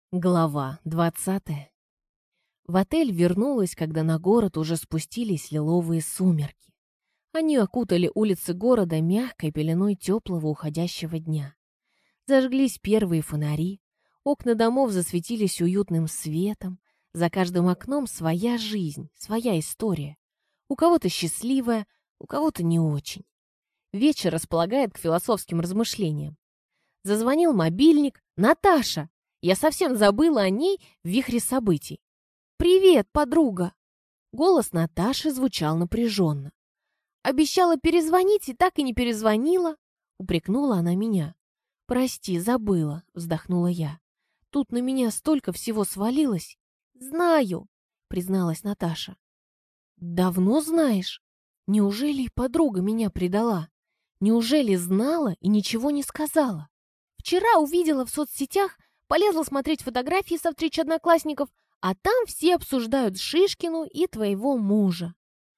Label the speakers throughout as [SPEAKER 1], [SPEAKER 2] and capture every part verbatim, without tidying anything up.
[SPEAKER 1] Глава двадцатая. В отель вернулась, когда на город уже спустились лиловые сумерки. Они окутали улицы города мягкой пеленой теплого уходящего дня. Зажглись первые фонари, окна домов засветились уютным светом, за каждым окном своя жизнь, своя история. У кого-то счастливая, у кого-то не очень. Вечер располагает к философским размышлениям. Зазвонил мобильник. «Наташа!» Я совсем забыла о ней в вихре событий. «Привет, подруга!» Голос Наташи звучал напряженно. «Обещала перезвонить и так и не перезвонила», — упрекнула она меня. «Прости, забыла», — вздохнула я. «Тут на меня столько всего свалилось». «Знаю», — призналась Наташа. «Давно знаешь? Неужели и подруга меня предала? Неужели знала и ничего не сказала?» «Вчера увидела в соцсетях, полезла смотреть фотографии со встреч одноклассников, а там все обсуждают Шишкину и твоего мужа».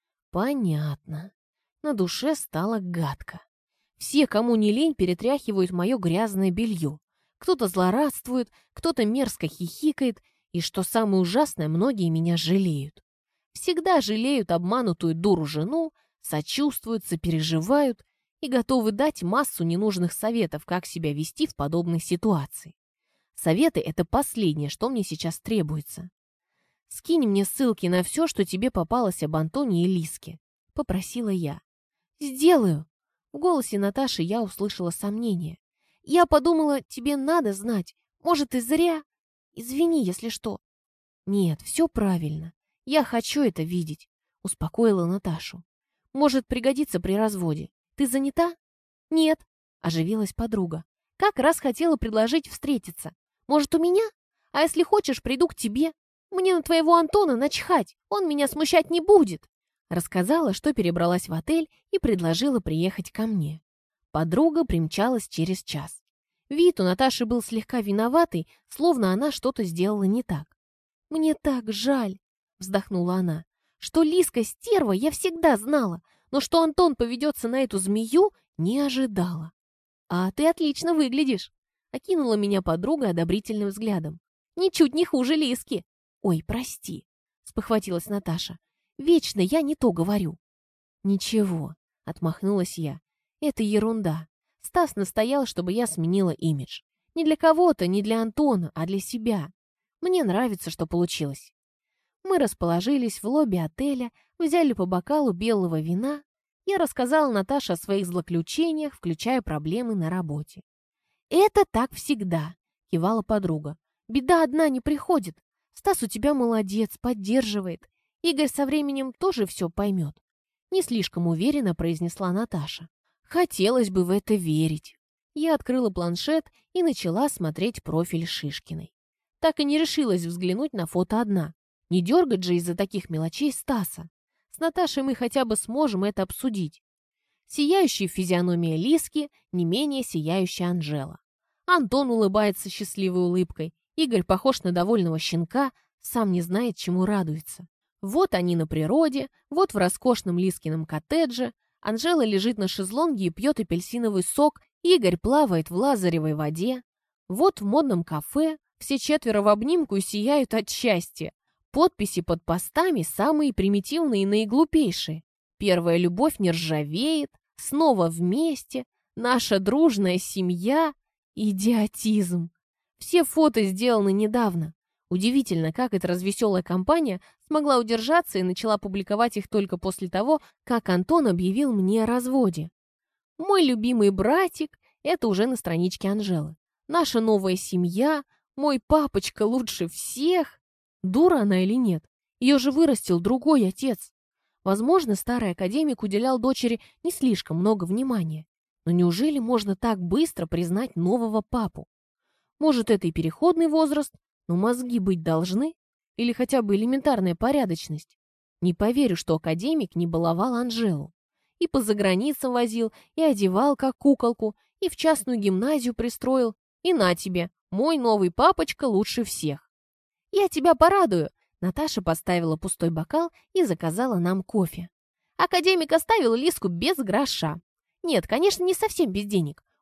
[SPEAKER 1] Понятно. На душе стало гадко. Все, кому не лень, перетряхивают мое грязное белье. Кто-то злорадствует, кто-то мерзко хихикает, и, что самое ужасное, многие меня жалеют. Всегда жалеют обманутую дуру жену, сочувствуют, сопереживают и готовы дать массу ненужных советов, как себя вести в подобной ситуации. Советы — это последнее, что мне сейчас требуется. «Скинь мне ссылки на все, что тебе попалось об Антоне и Лиске», — попросила я. «Сделаю». В голосе Наташи я услышала сомнение. «Я подумала, тебе надо знать. Может, и зря. Извини, если что». «Нет, все правильно. Я хочу это видеть», — успокоила Наташу. «Может, пригодится при разводе. Ты занята?» «Нет», — оживилась подруга. «Как раз хотела предложить встретиться. Может, у меня? А если хочешь, приду к тебе. Мне на твоего Антона начхать, он меня смущать не будет». Рассказала, что перебралась в отель и предложила приехать ко мне. Подруга примчалась через час. Вид у Наташи был слегка виноватый, словно она что-то сделала не так. «Мне так жаль», — вздохнула она, «что Лиска стерва я всегда знала, но что Антон поведется на эту змею, не ожидала». «А ты отлично выглядишь», — окинула меня подруга одобрительным взглядом. «Ничуть не хуже Лиски». «Ой, прости», — спохватилась Наташа. «Вечно я не то говорю». «Ничего», — отмахнулась я. «Это ерунда. Стас настоял, чтобы я сменила имидж. Не для кого-то, не для Антона, а для себя. Мне нравится, что получилось». Мы расположились в лобби отеля, взяли по бокалу белого вина. Я рассказала Наташе о своих злоключениях, включая проблемы на работе. «Это так всегда», — кивала подруга. «Беда одна не приходит. Стас у тебя молодец, поддерживает. Игорь со временем тоже все поймет». Не слишком уверенно произнесла Наташа. Хотелось бы в это верить. Я открыла планшет и начала смотреть профиль Шишкиной. Так и не решилась взглянуть на фото одна. Не дергать же из-за таких мелочей Стаса. С Наташей мы хотя бы сможем это обсудить. Сияющая физиономия Лиски, не менее сияющая Анжела. Антон улыбается счастливой улыбкой. Игорь похож на довольного щенка, сам не знает, чему радуется. Вот они на природе, вот в роскошном Лискином коттедже. Анжела лежит на шезлонге и пьет апельсиновый сок. Игорь плавает в лазаревой воде. Вот в модном кафе все четверо в обнимку и сияют от счастья. Подписи под постами самые примитивные и наиглупейшие. Первая любовь не ржавеет, снова вместе, наша дружная семья, идиотизм. Все фото сделаны недавно. Удивительно, как эта развеселая компания смогла удержаться и начала публиковать их только после того, как Антон объявил мне о разводе. Мой любимый братик — это уже на страничке Анжелы. Наша новая семья, мой папочка лучше всех. Дура она или нет? Ее же вырастил другой отец. Возможно, старый академик уделял дочери не слишком много внимания. Но неужели можно так быстро признать нового папу? Может, это и переходный возраст, но мозги быть должны? Или хотя бы элементарная порядочность? Не поверю, что академик не баловал Анжелу. И по заграницам возил, и одевал как куколку, и в частную гимназию пристроил. И на тебе, мой новый папочка лучше всех. «Я тебя порадую!» Наташа поставила пустой бокал и заказала нам кофе. Академик оставил Лиску без гроша. Нет, конечно, не совсем без денег.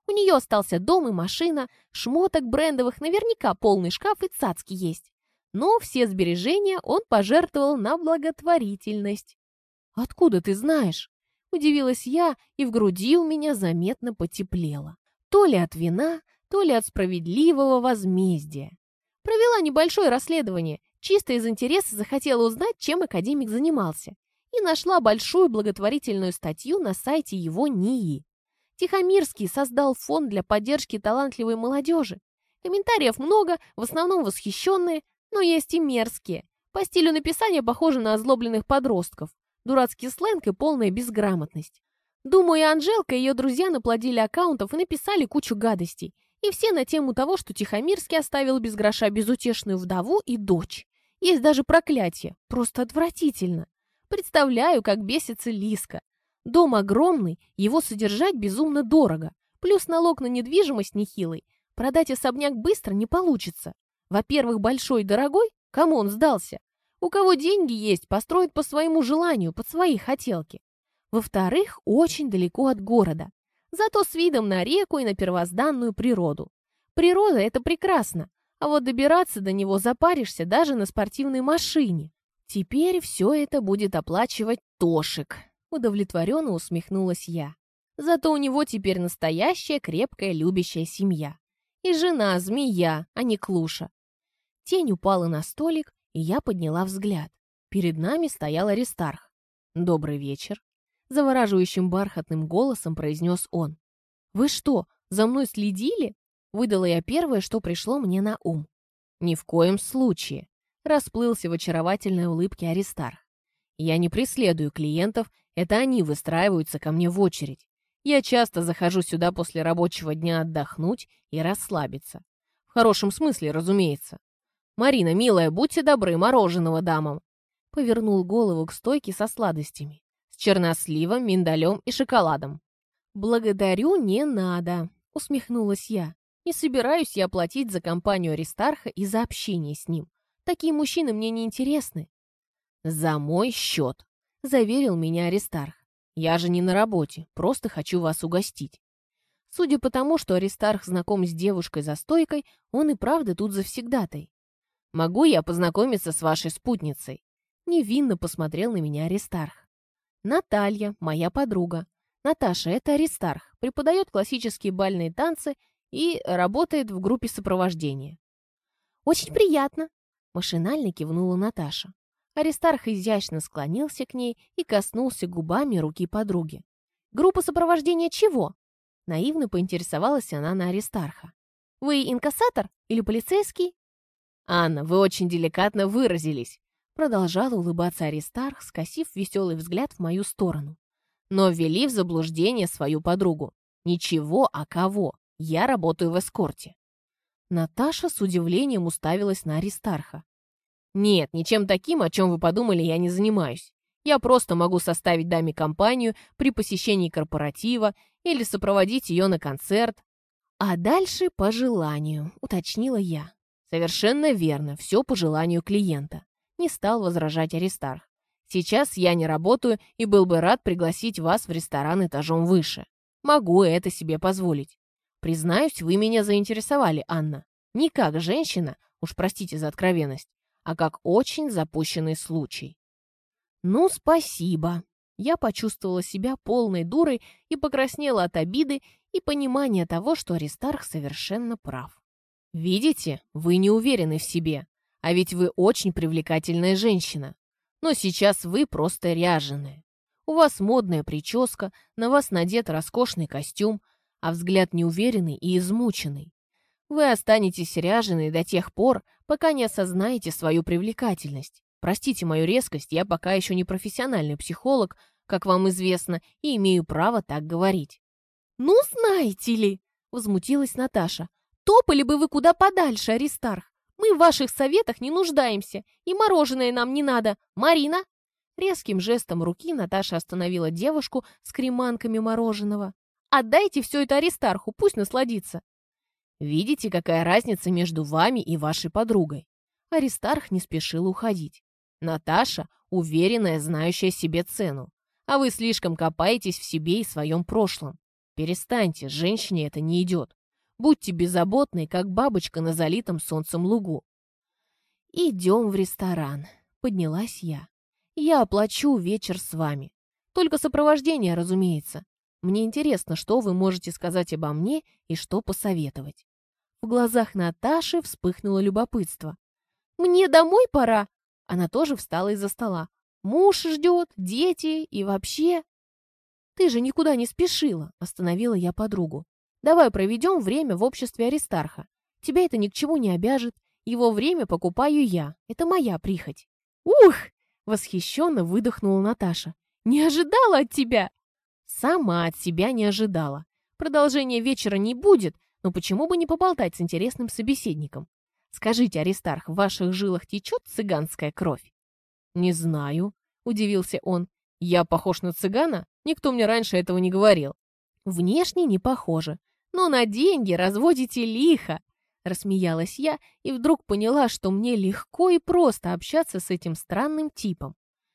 [SPEAKER 1] У нее остался дом и машина, шмоток брендовых, наверняка полный шкаф и цацки есть. Но все сбережения он пожертвовал на благотворительность. «Откуда ты знаешь?» – удивилась я, и в груди у меня заметно потеплело. То ли от вина, то ли от справедливого возмездия. Провела небольшое расследование, чисто из интереса захотела узнать, чем академик занимался, и нашла большую благотворительную статью на сайте его НИИ. Тихомирский создал фонд для поддержки талантливой молодежи. Комментариев много, в основном восхищенные, но есть и мерзкие. По стилю написания похожи на озлобленных подростков. Дурацкий сленг и полная безграмотность. Думаю, и Анжелка, и ее друзья наплодили аккаунтов и написали кучу гадостей. И все на тему того, что Тихомирский оставил без гроша безутешную вдову и дочь. Есть даже проклятие. Просто отвратительно. Представляю, как бесится Лиска. Дом огромный, его содержать безумно дорого. Плюс налог на недвижимость нехилый. Продать особняк быстро не получится. Во-первых, большой и дорогой, кому он сдался? У кого деньги есть, построить по своему желанию, под свои хотелки. Во-вторых, очень далеко от города. Зато с видом на реку и на первозданную природу. Природа – это прекрасно, а вот добираться до него запаришься даже на спортивной машине. Теперь все это будет оплачивать Тошик. Удовлетворенно усмехнулась я. Зато у него теперь настоящая крепкая любящая семья. И жена змея, а не клуша. Тень упала на столик, и я подняла взгляд. Перед нами стоял Аристарх. «Добрый вечер», — завораживающим бархатным голосом произнес он. «Вы что, за мной следили?» — выдала я первое, что пришло мне на ум. «Ни в коем случае», — расплылся в очаровательной улыбке Аристарх. «Я не преследую клиентов, это они выстраиваются ко мне в очередь. Я часто захожу сюда после рабочего дня отдохнуть и расслабиться. В хорошем смысле, разумеется. Марина, милая, будьте добры, мороженого дамам». Повернул голову к стойке со сладостями. С черносливом, миндалем и шоколадом. «Благодарю, не надо», — усмехнулась я. «Не собираюсь я платить за компанию Аристарха и за общение с ним. Такие мужчины мне не интересны». «За мой счет», — заверил меня Аристарх. «Я же не на работе, просто хочу вас угостить». Судя по тому, что Аристарх знаком с девушкой за стойкой, он и правда тут завсегдатай. «Могу я познакомиться с вашей спутницей?» Невинно посмотрел на меня Аристарх. «Наталья, моя подруга. Наташа, это Аристарх, преподает классические бальные танцы и работает в группе сопровождения». «Очень приятно», — машинально кивнула Наташа. Аристарх изящно склонился к ней и коснулся губами руки подруги. «Группа сопровождения чего?» Наивно поинтересовалась она на Аристарха. «Вы инкассатор или полицейский?» «Анна, вы очень деликатно выразились», — продолжал улыбаться Аристарх, скосив веселый взгляд в мою сторону. «Но ввели в заблуждение свою подругу. Ничего, а кого? Я работаю в эскорте». Наташа с удивлением уставилась на Аристарха. «Нет, ничем таким, о чем вы подумали, я не занимаюсь. Я просто могу составить даме компанию при посещении корпоратива или сопроводить ее на концерт». «А дальше по желанию», — уточнила я. «Совершенно верно, все по желанию клиента», — не стал возражать Аристарх. «Сейчас я не работаю и был бы рад пригласить вас в ресторан этажом выше. Могу это себе позволить. Признаюсь, вы меня заинтересовали, Анна. Не как женщина, уж простите за откровенность, а как очень запущенный случай». «Ну, спасибо». Я почувствовала себя полной дурой и покраснела от обиды и понимания того, что Аристарх совершенно прав. «Видите, вы не уверены в себе, а ведь вы очень привлекательная женщина. Но сейчас вы просто ряженая. У вас модная прическа, на вас надет роскошный костюм, а взгляд неуверенный и измученный. Вы останетесь ряженой до тех пор, пока не осознаете свою привлекательность. Простите мою резкость, я пока еще не профессиональный психолог, как вам известно, и имею право так говорить». «Ну, знаете ли», — возмутилась Наташа, «топали бы вы куда подальше, Аристарх. Мы в ваших советах не нуждаемся, и мороженое нам не надо. Марина!» Резким жестом руки Наташа остановила девушку с креманками мороженого. «Отдайте все это Аристарху, пусть насладится». «Видите, какая разница между вами и вашей подругой?» Аристарх не спешил уходить. «Наташа — уверенная, знающая себе цену, а вы слишком копаетесь в себе и своем прошлом. Перестаньте, женщине это не идет. Будьте беззаботной, как бабочка на залитом солнцем лугу. «Идем в ресторан», — поднялась я. «Я оплачу вечер с вами. Только сопровождение, разумеется. Мне интересно, что вы можете сказать обо мне и что посоветовать». В глазах Наташи вспыхнуло любопытство. «Мне домой пора!» Она тоже встала из-за стола. «Муж ждет, дети и вообще...» «Ты же никуда не спешила», — остановила я подругу. «Давай проведем время в обществе Аристарха. Тебя это ни к чему не обяжет. Его время покупаю я. Это моя прихоть». «Ух!» — восхищенно выдохнула Наташа. «Не ожидала от тебя!» «Сама от себя не ожидала. Продолжения вечера не будет, но почему бы не поболтать с интересным собеседником? Скажите, Аристарх, в ваших жилах течет цыганская кровь?» «Не знаю», — удивился он. «Я похож на цыгана? Никто мне раньше этого не говорил». «Внешне не похоже, но на деньги разводите лихо», — рассмеялась я и вдруг поняла, что мне легко и просто общаться с этим странным типом.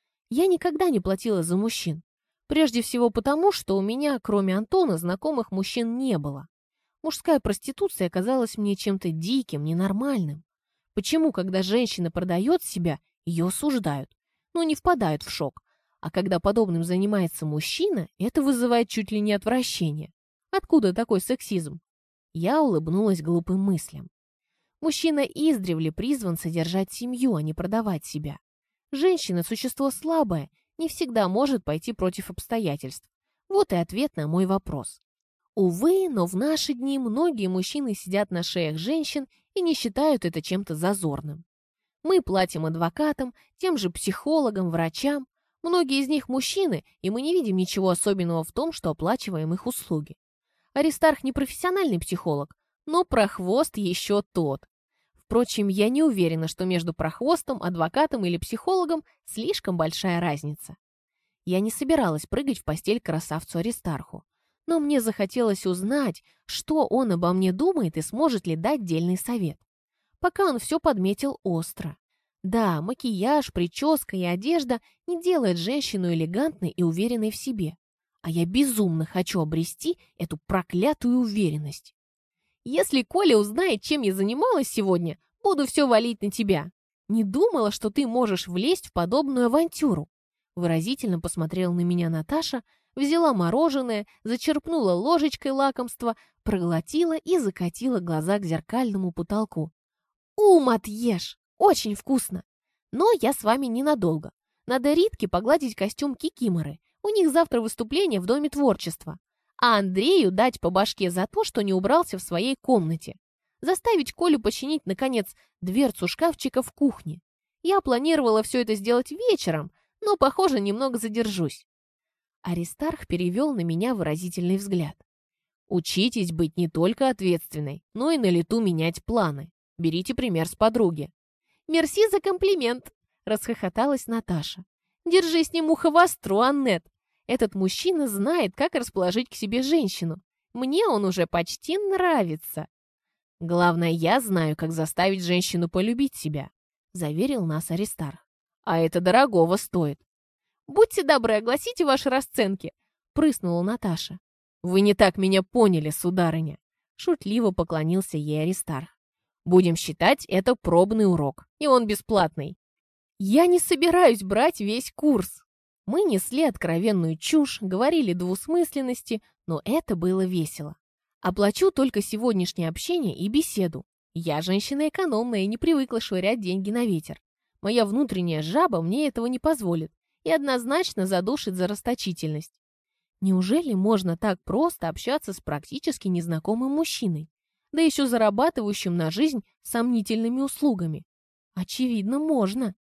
[SPEAKER 1] Я никогда не платила за мужчин. Прежде всего потому, что у меня, кроме Антона, знакомых мужчин не было. Мужская проституция казалась мне чем-то диким, ненормальным. Почему, когда женщина продает себя, ее осуждают, но не впадают в шок, а когда подобным занимается мужчина, это вызывает чуть ли не отвращение? Откуда такой сексизм? Я улыбнулась глупым мыслям. Мужчина издревле призван содержать семью, а не продавать себя. Женщина – существо слабое, не всегда может пойти против обстоятельств. Вот и ответ на мой вопрос. Увы, но в наши дни многие мужчины сидят на шеях женщин и не считают это чем-то зазорным. Мы платим адвокатам, тем же психологам, врачам. Многие из них мужчины, и мы не видим ничего особенного в том, что оплачиваем их услуги. Аристарх не профессиональный психолог, но прохвост еще тот. Впрочем, я не уверена, что между прохвостом, адвокатом или психологом слишком большая разница. Я не собиралась прыгать в постель к красавцу Аристарху. Но мне захотелось узнать, что он обо мне думает и сможет ли дать дельный совет. Пока он все подметил остро. Да, макияж, прическа и одежда не делают женщину элегантной и уверенной в себе. А я безумно хочу обрести эту проклятую уверенность. Если Коля узнает, чем я занималась сегодня, буду все валить на тебя. Не думала, что ты можешь влезть в подобную авантюру. Выразительно посмотрела на меня Наташа, взяла мороженое, зачерпнула ложечкой лакомства, проглотила и закатила глаза к зеркальному потолку. «Ум отъешь! Очень вкусно! Но я с вами ненадолго. Надо Ритке погладить костюм Кикиморы. У них завтра выступление в Доме творчества. А Андрею дать по башке за то, что не убрался в своей комнате. Заставить Колю починить, наконец, дверцу шкафчика в кухне. Я планировала все это сделать вечером, но, похоже, немного задержусь». Аристарх перевел на меня выразительный взгляд. «Учитесь быть не только ответственной, но и на лету менять планы. Берите пример с подруги». «Мерси за комплимент», — расхохоталась Наташа. «Держи с ним ухо востро, Аннет. Этот мужчина знает, как расположить к себе женщину. Мне он уже почти нравится». «Главное, я знаю, как заставить женщину полюбить себя», — заверил нас Аристарх. «А это дорогого стоит». «Будьте добры, огласите ваши расценки», — прыснула Наташа. «Вы не так меня поняли, сударыня», — шутливо поклонился ей Аристарх. «Будем считать это пробный урок, и он бесплатный». «Я не собираюсь брать весь курс». Мы несли откровенную чушь, говорили двусмысленности, но это было весело. Оплачу только сегодняшнее общение и беседу. Я женщина экономная и не привыкла швырять деньги на ветер. Моя внутренняя жаба мне этого не позволит и однозначно задушит за расточительность. Неужели можно так просто общаться с практически незнакомым мужчиной, да еще зарабатывающим на жизнь сомнительными услугами? Очевидно, можно.